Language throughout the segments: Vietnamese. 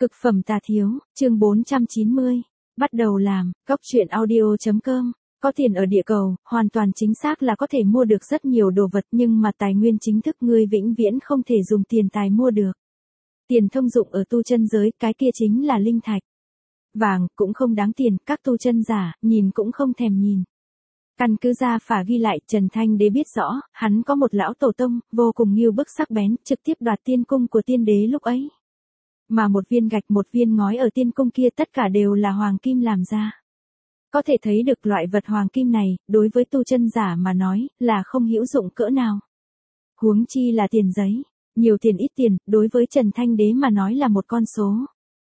Cực phẩm tà thiếu, chương 490. Bắt đầu làm, Cóc truyện audio.com. Có tiền ở địa cầu, hoàn toàn chính xác là có thể mua được rất nhiều đồ vật, nhưng mà tài nguyên chính thức ngươi vĩnh viễn không thể dùng tiền tài mua được. Tiền thông dụng ở tu chân giới, cái kia chính là linh thạch. Vàng cũng không đáng tiền, các tu chân giả nhìn cũng không thèm nhìn. Căn cứ gia phả ghi lại, Trần Thanh Đế biết rõ, hắn có một lão tổ tông vô cùng nghiêu bức sắc bén, trực tiếp đoạt tiên cung của tiên đế lúc ấy. Mà một viên gạch một viên ngói ở tiên cung kia tất cả đều là hoàng kim làm ra. Có thể thấy được loại vật hoàng kim này, đối với tu chân giả mà nói, là không hữu dụng cỡ nào. Huống chi là tiền giấy, nhiều tiền ít tiền, đối với Trần Thanh Đế mà nói là một con số.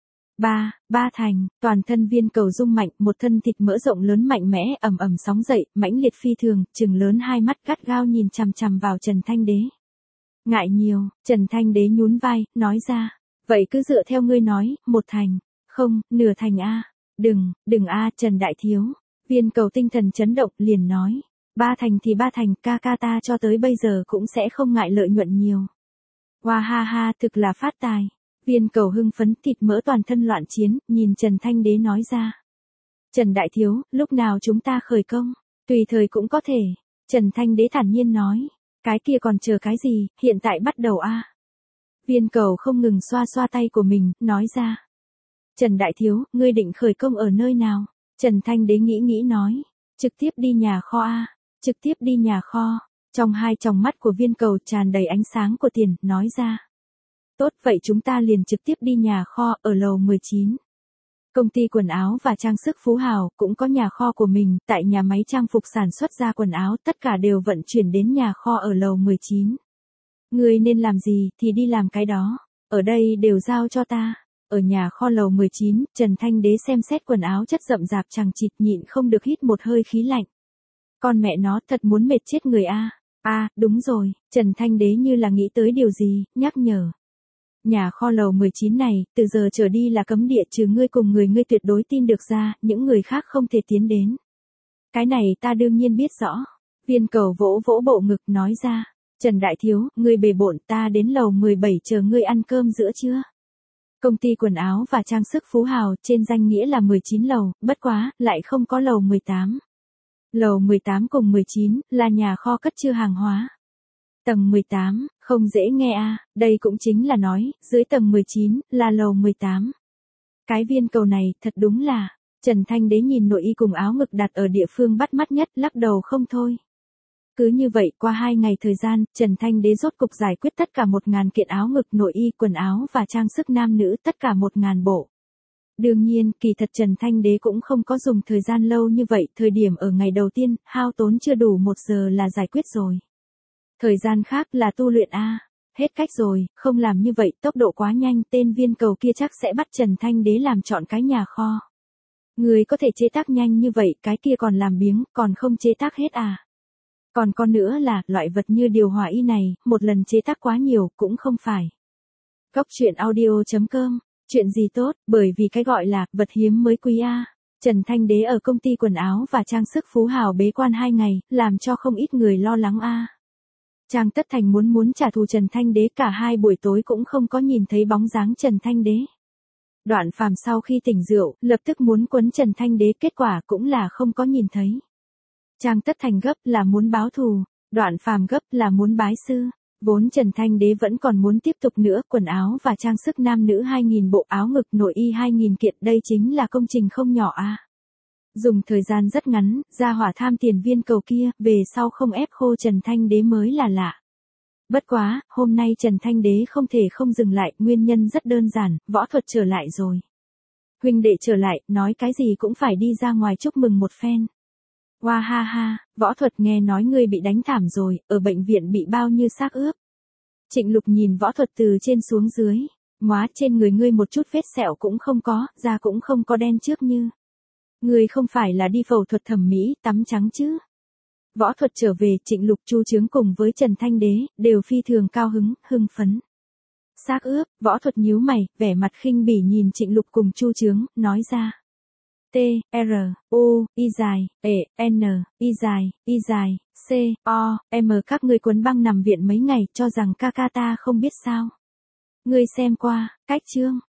Ba thành, toàn thân viên cầu rung mạnh, một thân thịt mỡ rộng lớn mạnh mẽ, ầm ầm sóng dậy, mãnh liệt phi thường, trừng lớn hai mắt gắt gao nhìn chằm chằm vào Trần Thanh Đế. Ngại nhiều, Trần Thanh Đế nhún vai, nói ra. Vậy cứ dựa theo ngươi nói, một thành, không, nửa thành a. Đừng a, Trần Đại Thiếu. Viên cầu tinh thần chấn động, liền nói. Ba thành thì ba thành, ca ca ta cho tới bây giờ cũng sẽ không ngại lợi nhuận nhiều. Hoa ha ha, thực là phát tài. Viên cầu hưng phấn, thịt mỡ toàn thân loạn chiến, nhìn Trần Thanh Đế nói ra. Trần Đại Thiếu, lúc nào chúng ta khởi công? Tùy thời cũng có thể. Trần Thanh Đế thản nhiên nói. Cái kia còn chờ cái gì, hiện tại bắt đầu a. Viên cầu không ngừng xoa xoa tay của mình, nói ra. Trần Đại Thiếu, ngươi định khởi công ở nơi nào? Trần Thanh Đế nghĩ nói. Trực tiếp đi nhà kho a. Trực tiếp đi nhà kho. Trong hai tròng mắt của viên cầu tràn đầy ánh sáng của tiền, nói ra. Tốt, vậy chúng ta liền trực tiếp đi nhà kho, ở lầu 19. Công ty quần áo và trang sức Phú Hào cũng có nhà kho của mình, tại nhà máy trang phục sản xuất ra quần áo, tất cả đều vận chuyển đến nhà kho ở lầu 19. Ngươi nên làm gì thì đi làm cái đó, ở đây đều giao cho ta. Ở nhà kho lầu 19, Trần Thanh Đế xem xét quần áo chất rậm rạp chằng chịt, nhịn không được hít một hơi khí lạnh. Con mẹ nó, thật muốn mệt chết người a. Đúng rồi, Trần Thanh Đế như là nghĩ tới điều gì, nhắc nhở. Nhà kho lầu 19 này, từ giờ trở đi là cấm địa, trừ ngươi cùng người ngươi tuyệt đối tin được ra, những người khác không thể tiến đến. Cái này ta đương nhiên biết rõ. Viên cầu vỗ vỗ bộ ngực nói ra. Trần Đại Thiếu, ngươi bề bộn, ta đến lầu 17 chờ ngươi ăn cơm giữa trưa. Công ty quần áo và trang sức Phú Hào trên danh nghĩa là 19 lầu, bất quá, lại không có lầu 18. Lầu 18 cùng 19 là nhà kho cất chứa hàng hóa. Tầng 18, không dễ nghe a, đây cũng chính là nói, dưới tầng 19 là lầu 18. Cái viên cầu này thật đúng là, Trần Thanh Đế nhìn nội y cùng áo ngực đặt ở địa phương bắt mắt nhất, lắc đầu không thôi. Cứ như vậy, qua 2 ngày thời gian, Trần Thanh Đế rốt cục giải quyết tất cả 1.000 kiện áo ngực, nội y, quần áo và trang sức nam nữ, tất cả 1.000 bộ. Đương nhiên, kỳ thật Trần Thanh Đế cũng không có dùng thời gian lâu như vậy, thời điểm ở ngày đầu tiên, hao tốn chưa đủ 1 giờ là giải quyết rồi. Thời gian khác là tu luyện a. Hết cách rồi, không làm như vậy, tốc độ quá nhanh, tên viên cầu kia chắc sẽ bắt Trần Thanh Đế làm chọn cái nhà kho. Người có thể chế tác nhanh như vậy, cái kia còn làm biếng, còn không chế tác hết à? Còn con nữa là, loại vật như điều hòa y này, một lần chế tác quá nhiều, cũng không phải. Cóc truyện audio.com, chuyện gì tốt, bởi vì cái gọi là, vật hiếm mới quý a. Trần Thanh Đế ở công ty quần áo và trang sức Phú Hào bế quan 2 ngày, làm cho không ít người lo lắng a. Trang Tất Thành muốn trả thù Trần Thanh Đế, cả 2 buổi tối cũng không có nhìn thấy bóng dáng Trần Thanh Đế. Đoạn Phàm sau khi tỉnh rượu, lập tức muốn quấn Trần Thanh Đế, kết quả cũng là không có nhìn thấy. Trang Tất Thành gấp là muốn báo thù, Đoạn Phàm gấp là muốn bái sư. Vốn Trần Thanh Đế vẫn còn muốn tiếp tục nữa, quần áo và trang sức nam nữ 2.000 bộ, áo ngực nội y 2.000 kiện, đây chính là công trình không nhỏ a. Dùng thời gian rất ngắn, ra hỏa tham tiền viên cầu kia, về sau không ép khô Trần Thanh Đế mới là lạ. Bất quá, hôm nay Trần Thanh Đế không thể không dừng lại, nguyên nhân rất đơn giản, võ thuật trở lại rồi. Huynh đệ trở lại, nói cái gì cũng phải đi ra ngoài chúc mừng một phen. Hoa ha ha, võ thuật nghe nói ngươi bị đánh thảm rồi, ở bệnh viện bị bao như xác ướp. Trịnh Lục nhìn võ thuật từ trên xuống dưới, móa trên người ngươi một chút vết sẹo cũng không có, da cũng không có đen trước như. Ngươi không phải là đi phẫu thuật thẩm mỹ, tắm trắng chứ. Võ thuật trở về, Trịnh Lục, Chu Chướng cùng với Trần Thanh Đế, đều phi thường cao hứng, hưng phấn. Xác ướp, võ thuật nhíu mày, vẻ mặt khinh bỉ nhìn Trịnh Lục cùng Chu Chướng, nói ra. T, R, U, Y dài, E, N, Y dài, C, O, M, các ngươi quấn băng nằm viện mấy ngày, cho rằng ca ca ta không biết sao. Ngươi xem qua, cách chương,